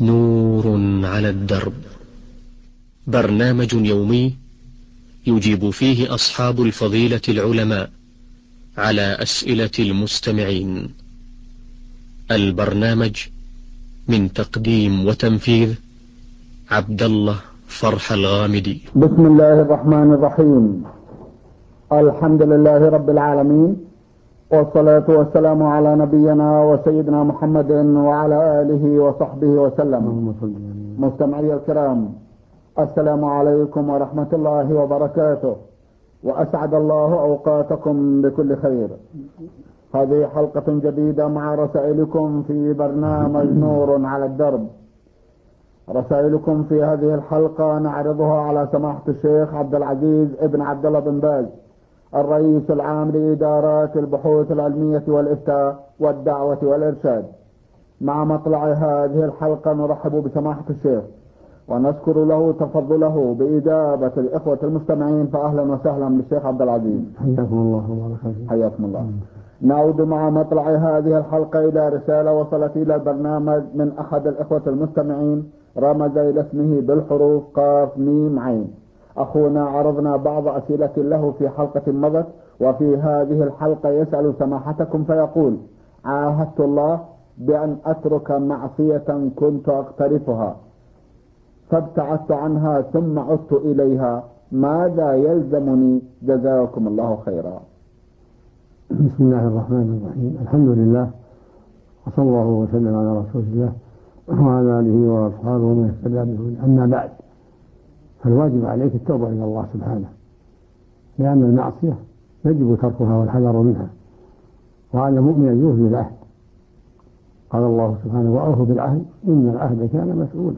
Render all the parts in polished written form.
نور على الدرب، برنامج يومي يجيب فيه أصحاب الفضيلة العلماء على أسئلة المستمعين. البرنامج من تقديم وتنفيذ عبد الله فرح الغامدي. بسم الله الرحمن الرحيم. الحمد لله رب العالمين، والصلاة والسلام على نبينا وسيدنا محمد وعلى آله وصحبه وسلم. مستمعي الكرام، السلام عليكم ورحمة الله وبركاته، وأسعد الله أوقاتكم بكل خير. هذه حلقة جديدة مع رسائلكم في برنامج نور على الدرب. رسائلكم في هذه الحلقة نعرضها على سماحة الشيخ عبد العزيز ابن عبد الله بن باز، الرئيس العام لإدارات البحوث العلمية والإفتاء والدعوة والإرشاد. مع مطلع هذه الحلقة نرحب بسماحة الشيخ ونشكر له تفضله بإجابة الإخوة المستمعين، فأهلا وسهلا بالشيخ عبد العزيز. حياكم الله وبارك. حياكم الله. نعود مع مطلع هذه الحلقة إلى رسالة وصلت إلى البرنامج من أحد الإخوة المستمعين، رمز إلى اسمه بالحروف قاف ميم عين. أخونا عرضنا بعض أسئلة له في حلقة مضت، وفي هذه الحلقة يسأل سماحتكم فيقول: عاهدت الله بأن أترك معصية كنت أقترفها فابتعدت عنها ثم عدت إليها، ماذا يلزمني؟ جزاكم الله خيرا. بسم الله الرحمن الرحيم. الحمد لله، وصلى الله وسلم على رسول الله وعلى آله وأصحابه ومن اهتدى بهداه. أما بعد، فالواجب عليك التوبة إلى الله سبحانه، لأن المعصية يجب تركها والحذر منها، وعلى المؤمن أن يوفي بالعهد. قال الله سبحانه: وأوفوا بالعهد إن العهد كان مسؤولا.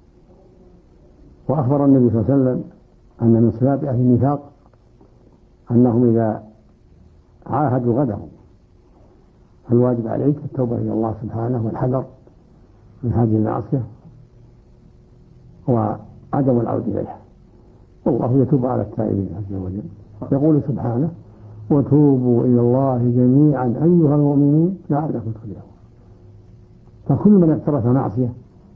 وأخبر النبي صلى الله عليه وسلم أن من صفات أهل النفاق أنهم إذا عاهدوا غدروا. فالواجب عليك التوبة إلى الله سبحانه والحذر من هذه المعصية وعدم العود إليها، والله يتوب على التائبين عز وجل. يقول سبحانه: وتوبوا إلى الله جميعا أيها المؤمنون لعلكم تفلحون. فكل من اقترف معصية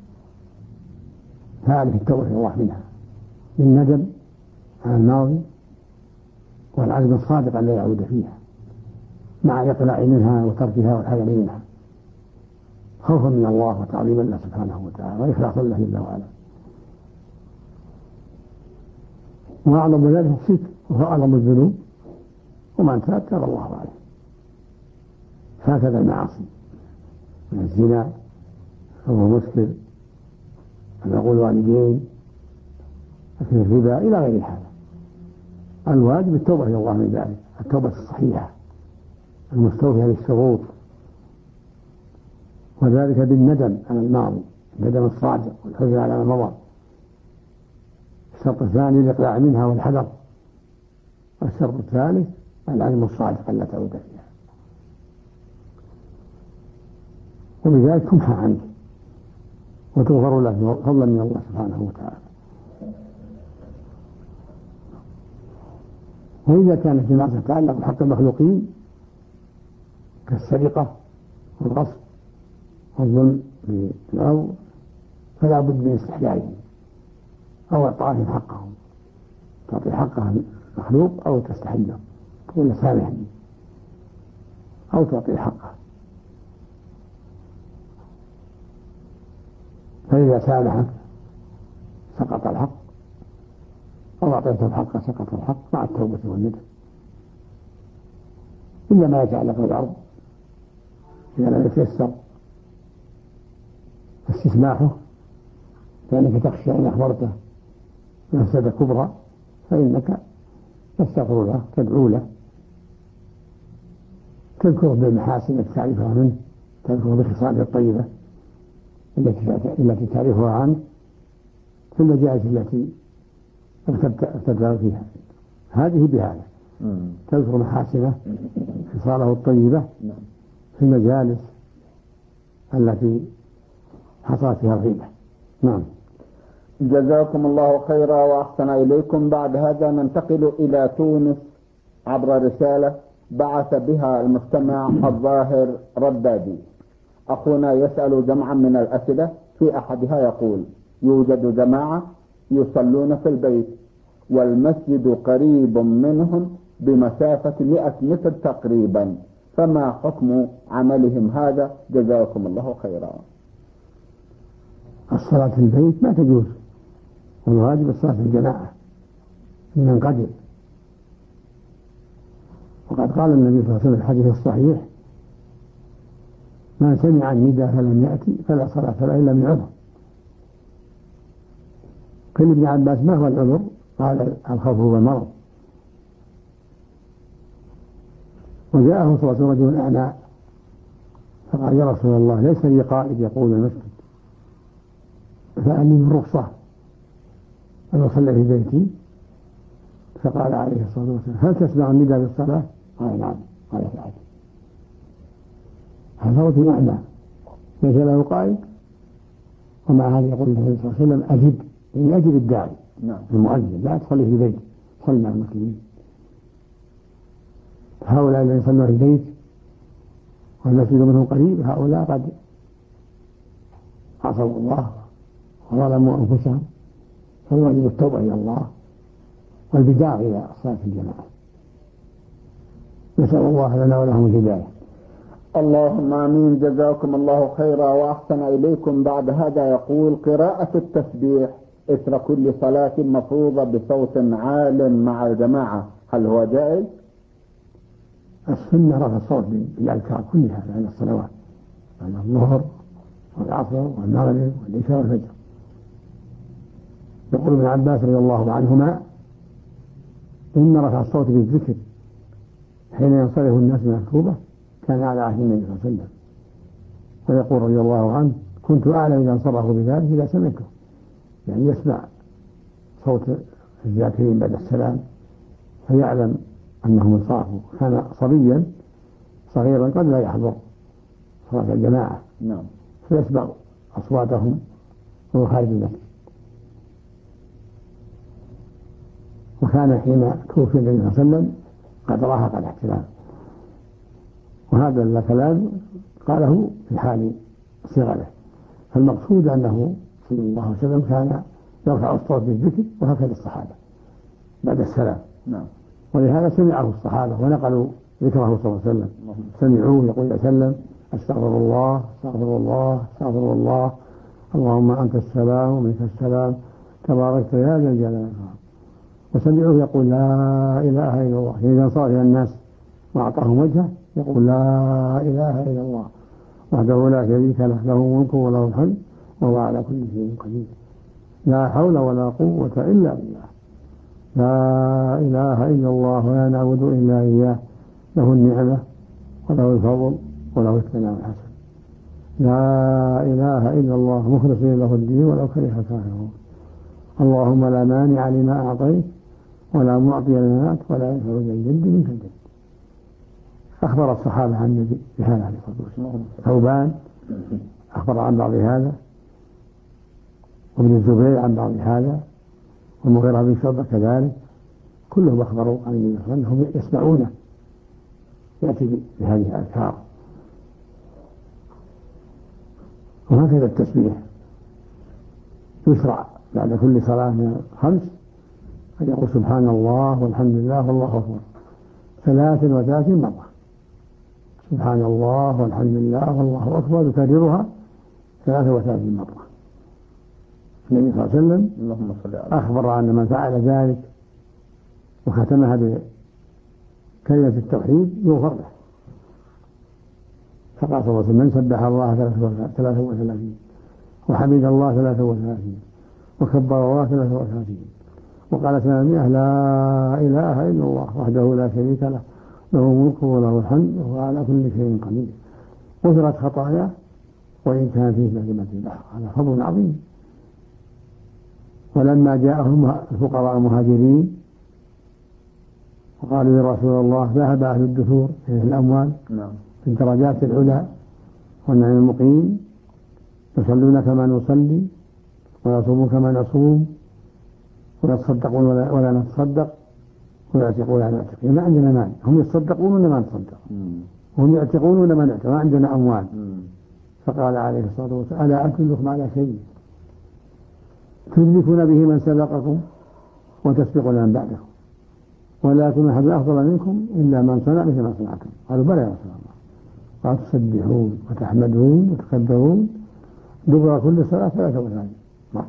فعليه التوبة إلى الله منها، بالندم على الماضي والعزم الصادق أن لا يعود فيها، مع الإقلاع منها وتركها والحذر منها، خوفا من الله وتعظيما له سبحانه وتعالى وإخلاصا له جل وعلا. وأعظم ذلك الشرك، وهو أعظم الذنوب، ومن تاب تاب الله عليه. هكذا المعاصي من الزنا وهو مسكر، عقوق الوالدين، أكل الربا، إلى غير هذا. الواجب التوبة إلى الله من ذلك، التوبة الصحيحة المستوفية للشروط، وذلك بالندم على الماضي، الندم الصادق والحزن على ما مضى. الشرط الثاني الإقلاع منها والحذر. الشرط الثالث العزم الصادق أن لا تعود فيها، وبذلك تمحى عنك وتغفر له فضلا من الله سبحانه وتعالى. وإذا كانت المعصية تتعلق بحق المخلوقين كالسرقة والغصب والظلم بالأرض، فلا بد من استحلالهم أو إعطائهم حقهم. تعطي حقها المخلوق أو تستحله، تقول سامحني، أو تعطي حقه. فإذا سامحك سقط الحق، أو أعطيته الحق سقط الحق مع التوبة والندم. إلا ما يتعلق بالأرض إذا لم يتيسر استسماحه، لأنك تخشى إن أخبرته مفسدة كبرى، فإنك تستغفر له، تدعو له، تذكره بالمحاسن التي تعرفها منه، تذكره بخصاله الطيبة التي تعرفها عنه في المجالس التي ارتدى فيها. هذه بهذا تذكر محاسنه خصاله الطيبة في المجالس التي حصلت فيها الغيبة. نعم. جزاكم الله خيرا وأحسن إليكم. بعد هذا ننتقل إلى تونس عبر رسالة بعث بها المستمع الظاهر ردادي. أخونا يسأل جمعا من الأسئلة، في أحدها يقول: يوجد جماعة يصلون في البيت والمسجد قريب منهم بمسافة 100 متر تقريبا، فما حكم عملهم هذا؟ جزاكم الله خيرا. الصلاة في البيت ما تجوز، والواجب الصلاة في الجماعة من قدر. وقد قال النبي صلى الله عليه وسلم في الحديث الصحيح: من سمع النداء فلم يأتي فلا صلاة له إلا من عذر. قيل ابن عباس: ما هو العذر؟ قال: الخوف والمرض. وجاءه صلى الله عليه وسلم رجل أعمى فقال: يا رسول الله، ليس لي قائد يقود المسجد، فأني من رخصة أن أصلي في بيتي. فقال عليه الصلاة والسلام: هل تسمع النداء بالصلاة؟ قال: نعم. قال: فعل. هذا رجل أعمى ليس له قائد، ومع هذا يقول النبي صلى الله عليه وسلم: أجب، يعني أجب الداعي المؤذن، لا تصلي في البيت، صل مع المسلمين. هؤلاء الذين يصلون في البيت والمسجد منهم قريب، هؤلاء قد عصوا الله وظلموا أنفسهم، فالواجب التوبة إلى الله والبداع إلى الصلاة الجماعة. نسأل الله لنا ولهم الهداية. اللهم آمين. جزاكم الله خيرا وأحسن إليكم. بعد هذا يقول: قراءة التسبيح إثر كل صلاة مفروضة بصوت عال مع الجماعة، هل هو جائز؟ السنة رفع الصوت بالأذكار كلها بين الصلوات، بين الظهر والعصر والمغرب والعشاء والفجر. يقول ابن عباس رضي الله عنهما: إن رفع الصوت بالذكر حين ينصرف الناس من الكوبة كان على عهد النبي صلى الله عليه وسلم. ويقول رضي الله عنه: كنت أعلم إذا انصرفوا بذلك إذا سمعته، يعني يسمع صوت الذاكرين بعد السلام فيعلم أنهم انصرفوا. كان صبيا صغيرا قد لا يحضر صلاة الجماعة، فيسمع أصواتهم وهو خارج المسجد. وكان حين توفي النبي صلى الله عليه وسلم قد راهق الاحتلام، وهذا الكلام قاله في حال صغره. فالمقصود أنه صلى الله عليه وسلم كان يرفع الصوت بالذكر، وهكذا الصحابة بعد السلام. ولهذا سمعه الصحابة ونقلوا ذكره صلى الله عليه وسلم، سمعوه يقول عليه وسلم: أستغفر الله أستغفر الله أستغفر الله، اللهم أنت السلام ومنك السلام، تباركت يا ذا الجلال والإكرام. وسمعوه يقول: لا إله إلا الله. إذا انصرف إلى الناس وأعطاهم وجهه يقول: لا إله إلا الله وحده لا شريك له، له الملك وله الحمد وهو على كل شيء قدير، لا حول ولا قوة إلا بالله، لا إله إلا الله ولا نعبد إلا إياه، له النعمة وله الفضل وله الثناء الحسن، لا إله إلا الله مخلصين له الدين ولو كره الكافرون، اللهم لا مانع لما أعطيت ولا معطي لما أعطيت ولا ينفع ذا الجد منك الجد. أخبر الصحابة عن النبي بهذا عليه الصلاة والسلام. ثوبان أخبر عن بعض هذا، وابن الزبير عن بعض هذا، والمغيرة بن شعبة كذلك، كلهم أخبروا عن النبي صلى الله عليه وسلم أنهم يسمعونه يأتي بهذه الأذكار. وهكذا التسبيح يشرع بعد كل صلاة من 5 أن يقول: سبحان الله والحمد لله والله أكبر 33 مرة. سبحان الله والحمد لله والله أكبر يكررها 33 مرة. النبي صلى الله عليه وسلم أخبر أن من فعل ذلك وختمها بكلمة التوحيد يغفر له. فقال صلى الله عليه وسلم: من سبح الله 33 وحمد الله 33 وكبر الله 33 وقال 800 لا إله إلا الله وحده لا شريك له، له الملك وله الحمد وهو على كل شيء قدير، غفرت خطاياه وإن كان فيه كلمة البحر. هذا فضل عظيم. ولما جاءهم الفقراء المهاجرين وقالوا: يا رسول الله، ذهب أهل الدثور في الأموال في الدرجات العلى والنعيم المقيم، يصلون كما نصلي ويصومون كما نصوم ويتصدقون ولا نتصدق ويعتقون ولا نعتق، ما عندنا مال. هم يتصدقون ولا ما نتصدق، وهم يعتقون ولا ما نعتق، ما عندنا أموال. فقال عليه الصلاة والسلام: ألا أدلكم على شيء تدركون به من سبقكم وتسبقون من بعدكم، ولا يكون أحد أفضل منكم إلا من صنع مثل ما صنعتم. قالوا: بلى يا رسول الله. قال: تسبحون وتحمدون وتكبرون دبر كل صلاة 33 مرة.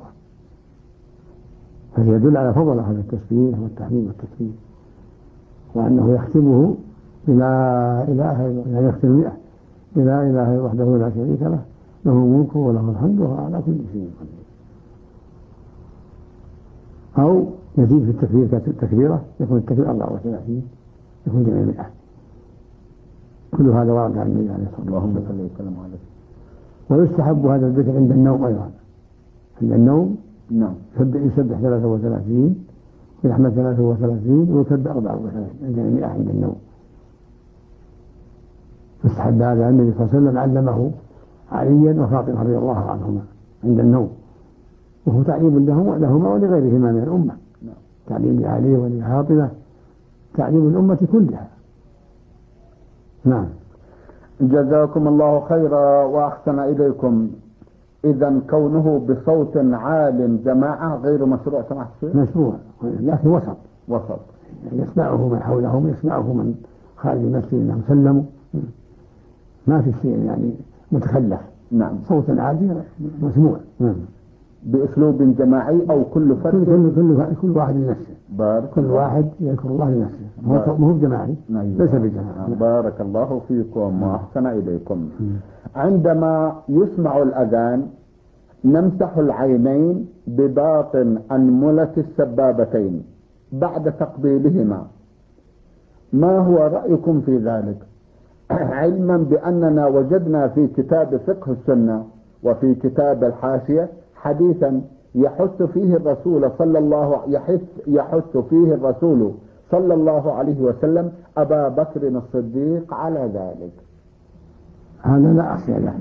فهي يدل على فضل هذا التسبيح والتحميد والتكبير، وأنه يختمه بلا إله إلا، يعني يختم 100 بلا إله وحده لا شريك له، له الملك وله الحمد وهو على كل شيء قدير. أو يزيد في التكبير كتكبيرة، يكون التكبير 34، يكون جميع 100. كل هذا ورد عن النبي عليه الصلاة والسلام. ويستحب هذا الذكر عند النوم أيضا. عند النوم يسبح 33 ويحمد 33 ويكبر 34 عند 100 عند النوم. يستحب هذا. النبي صلى الله عليه وسلم علمه عليا وفاطمة رضي الله عنهما عند النوم، وهو تعليم لهما ولغيرهما من الأمة. تعليم لعلي ولفاطمة، تعليم الأمة كلها. نعم. جزاكم الله خيرا وأحسن إليكم. إذا كونه بصوت عال جماعة غير مشروع سماحة الشيخ؟ مشروع، لكن وسط يعني يسمعه من حولهم، يسمعه من خارج المسجد أنهم سلموا، ما في شيء يعني متخلف. نعم. صوت عالي مسموع. بأسلوب جماعي أو كل فرد كل واحد لنفسه. كل واحد يذكر الله لنفسه، مو جماعي. ليس بجماعي. بارك الله فيكم وأحسن إليكم. عندما يسمع الأذان نمسح العينين بباطن أنملة السبابتين بعد تقبيلهما، ما هو رأيكم في ذلك؟ علما بأننا وجدنا في كتاب فقه السنة وفي كتاب الحاشية حديثا يحث فيه الرسول صلى الله عليه وسلم أبا بكر الصديق على ذلك. هذا لا أصل له،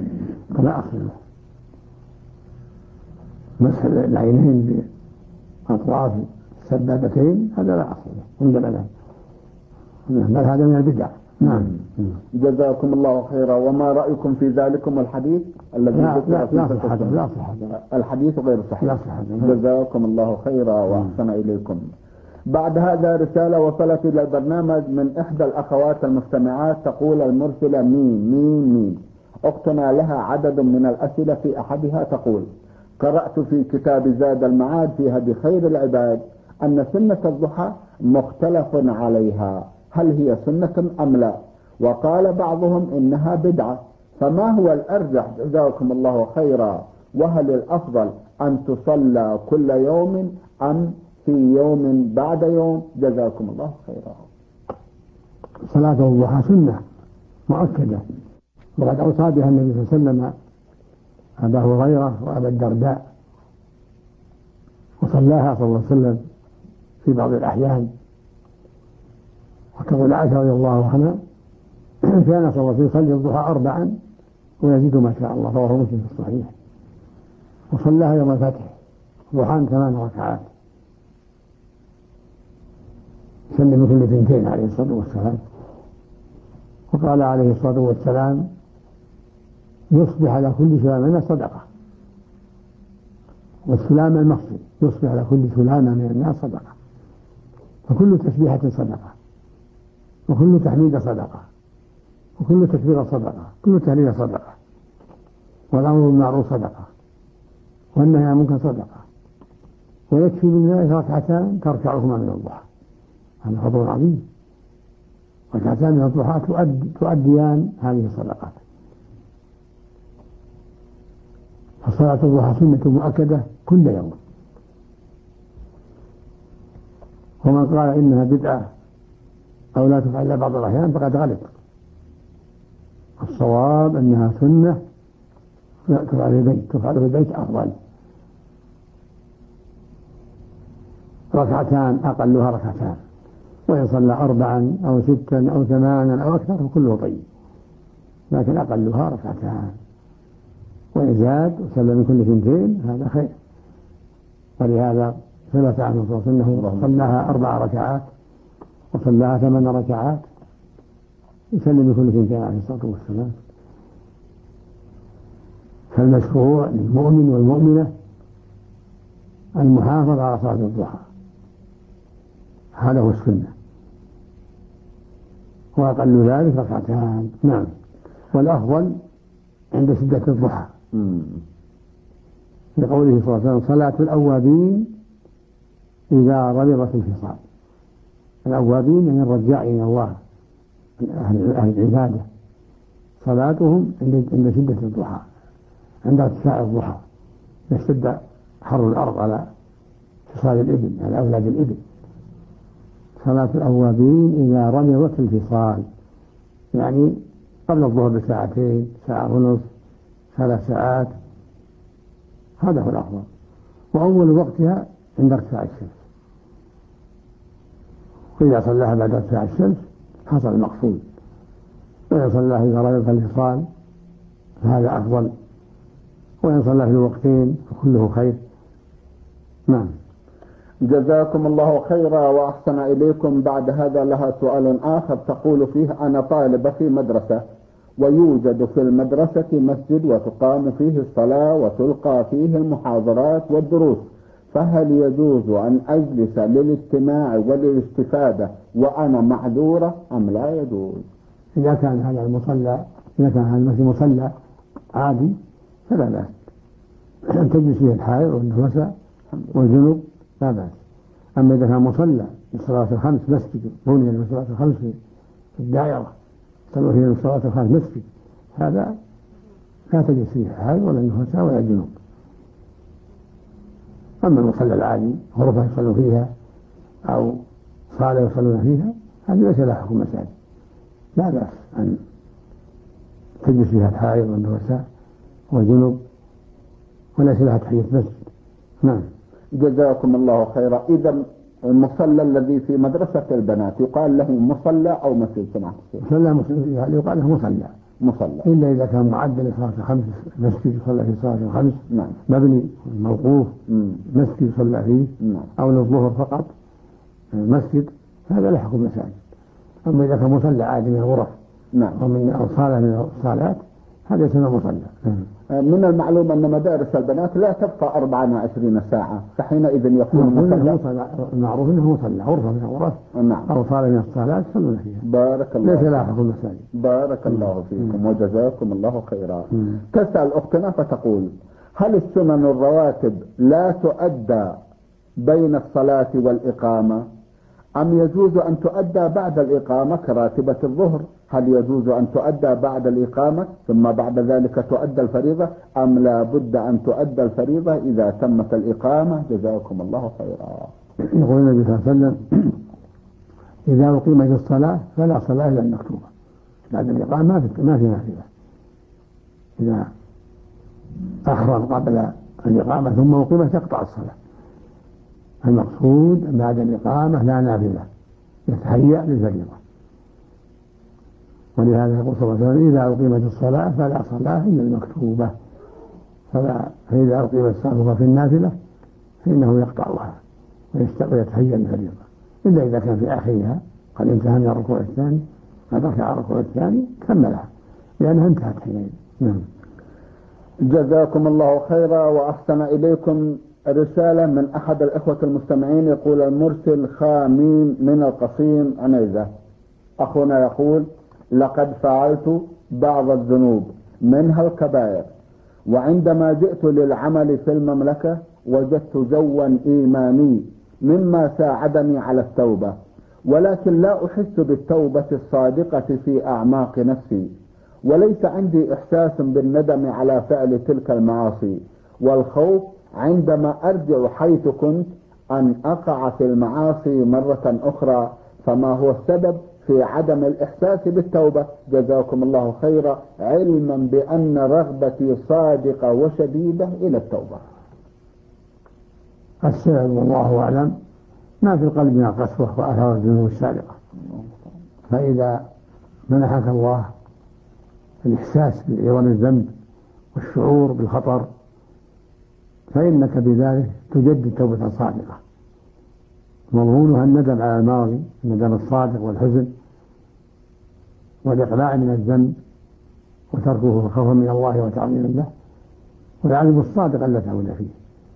مسح العينين بأطراف السبابتين هذا لا أصل له عندنا، بل هذا من البدع. نعم. جزاكم الله خيرا. وما رأيكم في ذلكم الحديث الذي لا صحة الحديث غير صحيح. جزاكم الله خيرا وأحسن إليكم. بعد هذا رسالة وصلت إلى البرنامج من إحدى الأخوات المستمعات، تقول المرسلة مين أختنا لها عدد من الأسئلة. في أحدها تقول: قرأت في كتاب زاد المعاد في هدي خير العباد أن سنة الضحى مختلف عليها، هل هي سنة أم لا؟ وقال بعضهم إنها بدعة، فما هو الأرجح جزاكم الله خيرا؟ وهل الأفضل أن تصلى كل يوم أم في يوم بعد يوم؟ جزاكم الله خيرا. صلاة الضحى سنة مؤكدة، وقد أوصى بها النبي صلى الله عليه وسلم أبا هريرة وأبا الدرداء، وصلاها صلى الله عليه وسلم في بعض الأحيان. وتقول عائشة رضي الله عنها: كان صلى الله عليه وسلم يصلي الضحى 4 ويزيد ما شاء الله، رواه مسلم في الصحيح. وصلاها يوم الفتح ضحى 8 ركعات، سلم كل 2 عليه الصلاة والسلام. وقال عليه الصلاة والسلام: يصبح على كل سلامة صدقة. والسلامة المقصود، يصبح على كل سلامة من الناس صدقة. فكل تسبيحة صدقة، وكل تحميد صدقة، وكل تكبير صدقة، كل تهليل صدقة، والأمر بالمعروف صدقة، والنهي عن المنكر صدقة. ويكفي من ذلك 2 تركعهما من الضحى، هذا فضل عظيم. 2 من الضحى تؤديان هذه الصدقات. فصلاة الضحى سنة مؤكدة كل يوم. ومن قال إنها بدعة أو لا تفعل إلا بعض الأحيان فقد غلط. الصواب أنها سنة تفعل في البيت أفضل. 2 أقلها 2، وإن صلى 4 أو 6 أو 8 أو أكثر فكله طيب، لكن أقلها 2. وإن زاد وسلم من كل 2 هذا خير. ولهذا ثبت عنه صلى الله عليه وسلم أنه صلاها 4 ركعات وصلاها 8 ركعات، يسلم من كل 2 عليه الصلاة والسلام. فالمشروع للمؤمن والمؤمنة المحافظة على صلاة الضحى، هذا هو السنة، وأقل ذلك ركعتان. نعم. والأفضل عند شدة الضحى، لقوله صلى الله عليه وسلم: صلاة الأوابين إذا رمضت الفصال. الأوابين يعني الرجاعين إلى الله، أهل العبادة، صلاتهم عند شدة الضحى، عند ارتفاع الضحى، يشتد حر الأرض على فصال الإبل، على أولاد الإبل. صلاة الأوابين إذا رمضت الفصال، يعني قبل الظهر بساعتين، ساعة ونصف، 3 ساعات، هذا هو الأفضل. وأول وقتها عند ارتفاع الشمس، وإذا صلاها بعد ارتفاع الشمس حصل المقصود، وإن صلاها إذا رمضت الفصال فهذا أفضل، وإن صلى في الوقتين فكله خير. نعم. جزاكم الله خيرا وأحسن إليكم. بعد هذا لها سؤال آخر تقول فيه: أنا طالبة في مدرسة، ويوجد في المدرسة مسجد وتقام فيه الصلاة وتلقى فيه المحاضرات والدروس، فهل يجوز أن أجلس للاستماع وللاستفادة وأنا معذورة أم لا يجوز؟ إذا كان هذا المصلى، إذا كان هذا المسجد مصلى عادي فلا بأس أن تجلس فيه الحائض والنفساء والجنوب، لا بأس. أما إذا كان مصلى للصلاة الخمس، مسجد بني للصلاة الخمس في الدائرة صلوا فيه للصلاة الخمس مسجد، هذا لا تجلس فيه الحائض ولا النفساء ولا الجنوب. أما المصلى العادي غرفة يصلوا فيها أو صالة يصلون فيها، هذه ليس لها حكم مساجد، لا بأس أن تجلس فيها الحائض والنفساء والجنوب، وليس لها تحية مسجد. نعم. جزاكم الله خيرا. إذا المصلى الذي في مدرسة البنات يقال له مصلى أو مسجد؟ سمعت مصلى يقال له مصلى، إلا إذا كان معد لصلاة الخمس، مسجد يصلى في صلاة الخمس. نعم. مبني موقوف، مسجد يصلى فيه. نعم. أو للظهر فقط مسجد، هذا له حكم مساجد. أما إذا كان مصلى عادي من الغرف، نعم، أو صالة من الصالات، هذا يسمى مصلى. من المعلوم أن مدارس البنات لا تبقى 24 ساعة، فحينئذ يكون مصلى. المعروف أنه مصلى، غرفة من الغرف. نعم. أو صالة من الصالات يصلون فيها. بارك الله ليس لها حكم مساجد. بارك الله فيكم وجزاكم الله خيرا. تسأل أختنا فتقول: هل السنن الرواتب لا تؤدى بين الصلاة والإقامة، أم يجوز أن تؤدى بعد الإقامة كراتبة الظهر؟ هل يجوز أن تؤدى بعد الإقامة ثم بعد ذلك تؤدى الفريضة، أم لا بد أن تؤدى الفريضة إذا تمت الإقامة؟ جزاكم الله خيرا. يقول النبي صلى الله عليه وسلم: إذا أقيمت الصلاة فلا صلاة إلا المكتوبة. بعد الإقامة ما في نافلة. إذا أحرم قبل الإقامة ثم أقيمت تقطع الصلاة. المقصود بعد الإقامة لا نافلة، يتهيأ للفريضة. ولهذا يقول صلى الله عليه وسلم: إذا أقيمت الصلاة فلا صلاة إلا المكتوبة. فإذا أقيمت الصلاة في النافلة فإنه يقطعها ويتهيأ للفريضة، إلا إذا كان في آخرها قد انتهى من الركوع الثاني، قد ركع الركوع الثاني كملها لأنها انتهت حينئذ. نعم. جزاكم الله خيرا وأحسن إليكم. رسالة من أحد الإخوة المستمعين، يقول المرسل خامين من القصيم عنيزة: أخونا يقول: لقد فعلت بعض الذنوب منها الكبائر، وعندما جئت للعمل في المملكة وجدت جوا إيماني مما ساعدني على التوبة، ولكن لا أحس بالتوبة الصادقة في أعماق نفسي، وليس عندي إحساس بالندم على فعل تلك المعاصي، والخوف عندما أرجع حيث كنت أن أقع في المعاصي مرة أخرى، فما هو السبب في عدم الإحساس بالتوبة؟ جزاكم الله خيرا، علما بأن رغبتي صادقة وشديدة إلى التوبة. السبب والله أعلم ما في القلب من القسوة وأثار الذنوب السابقة. فإذا منحك الله الإحساس بعظم الذنب والشعور بالخطر فإنك بذلك تجدد توبة صادقة، مضمونها الندم على الماضي، الندم الصادق والحزن والإقلاع من الذنب وتركه خوفا من الله وتعظيما له، والعالم الصادق لا تعود فيه.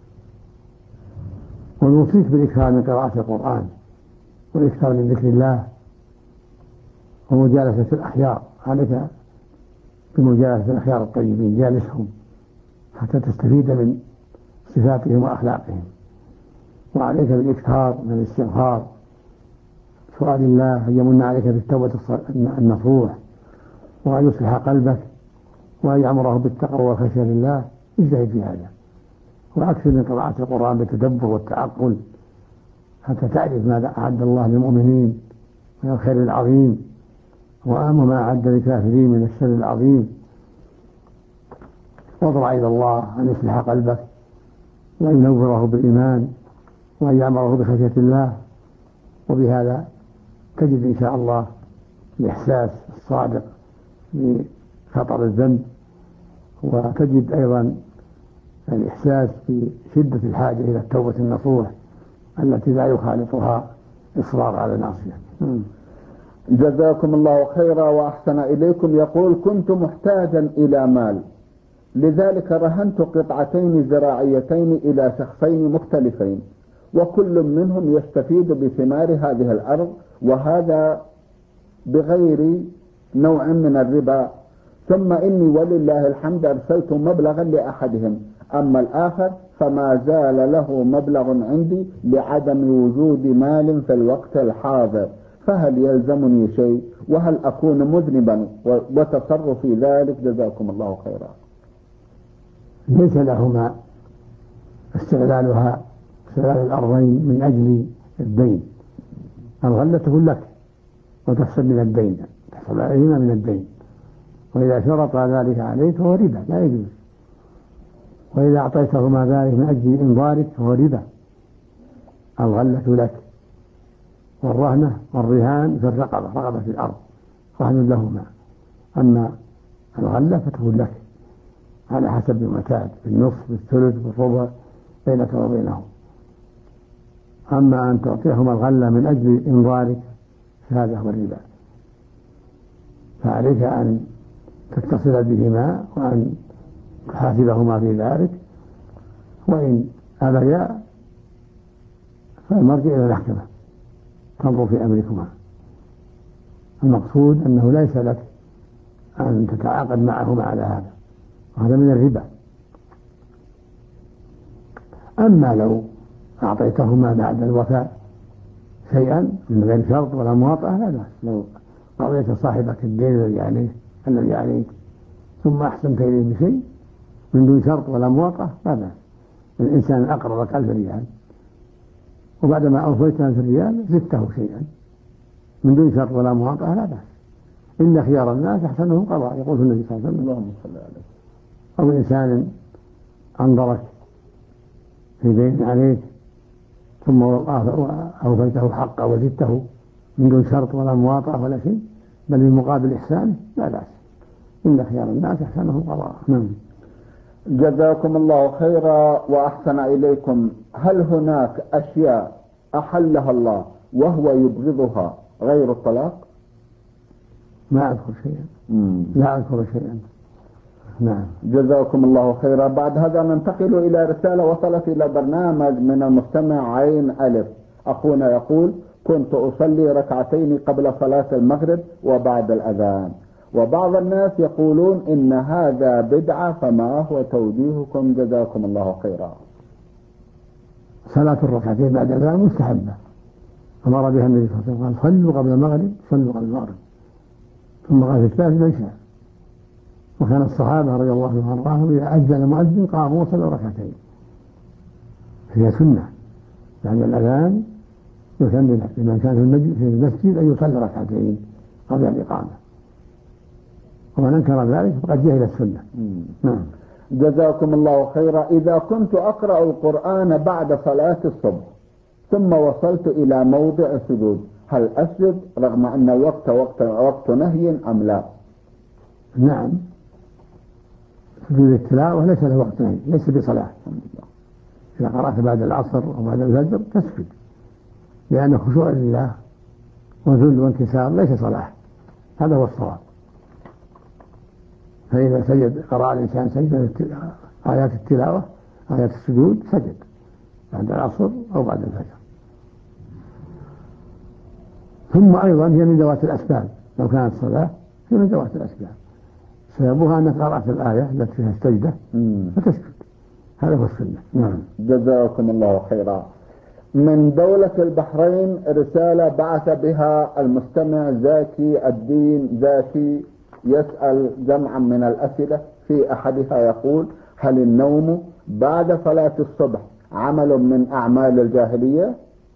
ونوصيك بالإكثار من قراءة القرآن والإكثار من ذكر الله ومجالسة الأخيار. عليك بمجالسة الأخيار الطيبين، جالسهم حتى تستفيد من صفاتهم وأخلاقهم. وعليك بالإكثار من الاستغفار، سؤال الله أن يمن عليك بالتوبة النصوح، وأن يصلح قلبك، وأن يأمره بالتقوى والخشية لله. اجتهد في هذا، وأكثر من قراءة القرآن بالتدبر والتعقل حتى تعرف ماذا أعد الله للمؤمنين من الخير العظيم، وما أعد للكافرين من الشر العظيم. واضرع إلى الله أن يصلح قلبك، وأن ينوره بالإيمان، وأن يأمره بخشية الله. وبهذا تجد إن شاء الله الإحساس الصادق بخطر الذنب، وتجد أيضا الإحساس بشدة الحاجة إلى التوبة النصوح التي لا يخالطها إصرار على المعصية. جزاكم الله خيرا وأحسن إليكم. يقول: كنت محتاجا إلى مال، لذلك رهنت قطعتين زراعيتين إلى شخصين مختلفين، وكل منهم يستفيد بثمار هذه الأرض، وهذا بغير نوع من الربا. ثم إني ولله الحمد أرسلت مبلغا لأحدهم، أما الآخر فما زال له مبلغ عندي لعدم وجود مال في الوقت الحاضر، فهل يلزمني شيء؟ وهل أكون مذنبا وتصرف في ذلك؟ جزاكم الله خيرا. ليس لهما استغلال الأرضين من أجل الدين. الغلة تكون لك وتحصل من الدين، تحصل عليهما من الدين، وإذا شرط ذلك عليك فهو ربا لا يجوز. وإذا أعطيتهما ذلك من أجل إنظارك فهو ربا. الغلة لك، والرهنة والرهان في الرقبة، رقبة في الأرض رهن لهما. أما الغلة فتكون لك على حسب المعتاد، بالنصف بالثلث بالربع بينك وبينهم. أما أن تعطيهما الغلة من أجل إنظارك فهذا هو الربا. فعليك أن تتصل بهما وأن تحاسبهما في ذلك، وإن أبيا فالمرجع إلى المحكمة تنظر في أمركما. المقصود أنه ليس لك أن تتعاقد معهما على هذا، وهذا من الربا. أما لو أعطيتهما بعد الوفاء شيئا من غير شرط ولا مواطأة لا بأس. لو أعطيت صاحبك الدين الذي عليك ثم أحسنت إليه بشيء من دون شرط ولا مواطأة لا بأس. الإنسان أقرضك 1000 ريال وبعدما أوفيت 1000 ريال زدته شيئا من دون شرط ولا مواطأة لا بأس. إن خيار الناس أحسنهم قضاء، يقول النبي صلى الله عليه وسلم. اللهم صل عليه. أو إنسان أنظرك في دين عليك ثم أوفيته حقه وزدته من دون شرط ولا مواطأة ولا شيء، بل بمقابل إحسانه لا بأس. إن خيار الناس أحسنهم قضاء. جزاكم الله خيرا وأحسن إليكم. هل هناك أشياء أحلها الله وهو يبغضها غير الطلاق؟ ما أذكر شيئا. لا أذكر شيئا. نعم. جزاكم الله خيرا. بعد هذا ننتقل إلى رسالة وصلت إلى برنامج من المستمع عين ألف. أخونا يقول: كنت أصلي ركعتين قبل صلاة المغرب وبعد الأذان، وبعض الناس يقولون إن هذا بدعة، فما هو توجيهكم؟ جزاكم الله خيرا. صلاة الركعتين بعد الأذان مستحبة، أمر بها النبي صلى الله عليه وسلم، قال: صلوا قبل المغرب، صلوا قبل المغرب، ثم قال: في الثالث من شاء. وكان الصحابة رضي الله عنهم وارضاهم إذا أذن المؤذن قاموا وصلوا ركعتين. هي سنة يعني الأذان يسن لمن كان في المسجد أن يصلي ركعتين قبل الإقامة، ومن أنكر ذلك فقد جهل السنة. نعم. جزاكم الله خيرا. إذا كنت أقرأ القرآن بعد صلاة الصبح ثم وصلت إلى موضع السجود، هل أسجد رغم أن الوقت وقت نهي أم لا؟ نعم، سجود التلاوة ليس له وقت نهي، ليس بصلاة. إذا قرأت بعد العصر أو بعد الفجر تسجد، لأن خشوع لله وذل وانكسار ليس صلاة، هذا هو الصواب. فإذا سجد قرأ الإنسان آيات التلاوة آيات السجود سجد بعد العصر أو بعد الفجر. ثم أيضا هي من ذوات الأسباب، لو كانت صلاة هي من ذوات الأسباب، سببها أنك قرأت الآية التي فيها السجدة فتسجد، هذا هو السنة. نعم. جزاكم الله خيرا. من دولة البحرين رسالة بعث بها المستمع زاكي الدين زاكي، يسأل جمعا من الأسئلة، في أحدها يقول: هل النوم بعد صلاة الصبح عمل من أعمال الجاهلية؟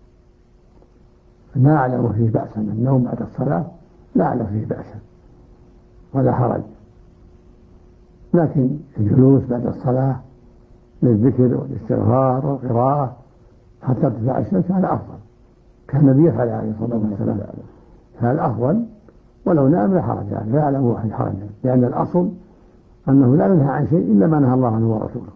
لا أعلم فيه بأسا، النوم بعد الصلاة لا أعلم فيه بأسا ولا حرج، لكن الجلوس بعد الصلاة للذكر والاستغفار والقراءة حتى ترتفع الشمس هذا أفضل، كان النبي يفعل عليه الصلاة والسلام، هذا أفضل، ولو نام لا حرج يعني، لا يعلم أحد حرج، لأن الأصل أنه لا ينهى عن شيء إلا ما نهى الله عنه ورسوله.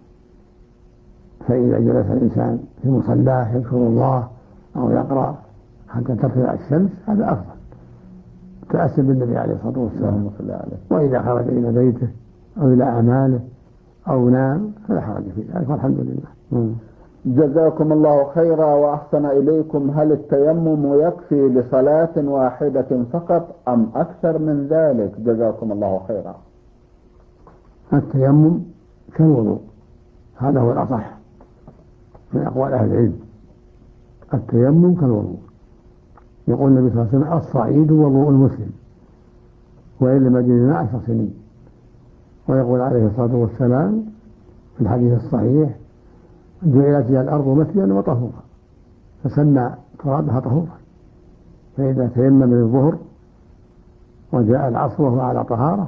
فإذا جلس الإنسان في مصلاه يذكر الله أو يقرأ حتى ترتفع الشمس هذا أفضل، تأسى بالنبي عليه الصلاة والسلام. وإذا خرج إلى بيته أو إلى أعماله أو نام فلا حرج في ذلك، والحمد لله. جزاكم الله خيرا وأحسن إليكم. هل التيمم يكفي لصلاة واحدة فقط أم أكثر من ذلك؟ جزاكم الله خيرا. التيمم كالوضوء، هذا هو الأصح من أقوال أهل العلم، التيمم كالوضوء. يقول النبي صلى الله عليه وسلم: الصعيد وضوء المسلم وإن لم يجد الماء 10 سنين. ويقول عليه الصلاة والسلام في الحديث الصحيح: جعلت لي الأرض مثلا وطهورا، فسمى ترابها طهورا. فإذا تيمم للظهر وجاء العصر وهو على طهارة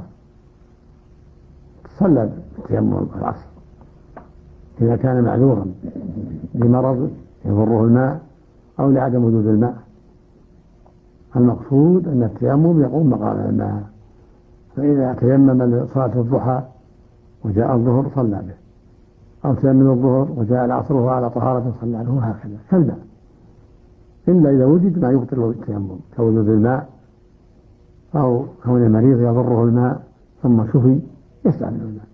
صلى بالتيمم العصر، إذا كان معذورا بمرض يضره الماء أو لعدم وجود الماء. المقصود أن التيمم يقوم مقام الماء، فإذا تيمم لصلاة الضحى وجاء الظهر صلى به، أو تيمم الظهر وجاء العصر وهو على طهارة صلى له، هكذا كالماء، إلا إذا وجد ما يبطل التيمم كوجود الماء أو كون المريض يضره الماء ثم شفي يستعمل الماء.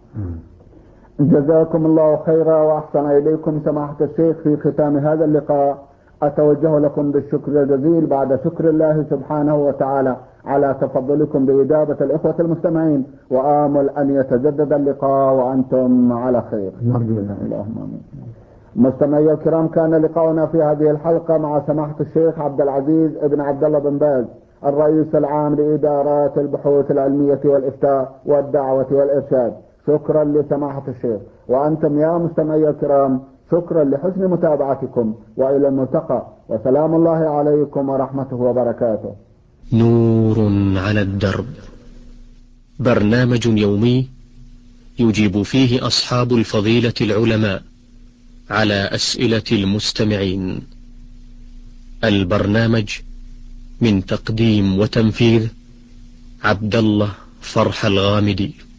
جزاكم الله خيرا وأحسن إليكم سماحة الشيخ. في ختام هذا اللقاء أتوجه لكم بالشكر الجزيل بعد شكر الله سبحانه وتعالى على تفضلكم بإجابة الإخوة المستمعين، وآمل أن يتجدد اللقاء وأنتم على خير. نرجو ذلك. اللهم آمين. مستمعي الكرام، كان لقاؤنا في هذه الحلقة مع سماحة الشيخ عبد العزيز ابن عبد الله بن باز، الرئيس العام لإدارات البحوث العلمية والإفتاء والدعوة والإرشاد. شكرا لسماحة الشيخ، وأنتم يا مستمعي الكرام شكرا لحسن متابعتكم، وإلى الملتقى، وسلام الله عليكم ورحمته وبركاته. نور على الدرب، برنامج يومي يجيب فيه أصحاب الفضيلة العلماء على أسئلة المستمعين. البرنامج من تقديم وتنفيذ عبد الله فرح الغامدي.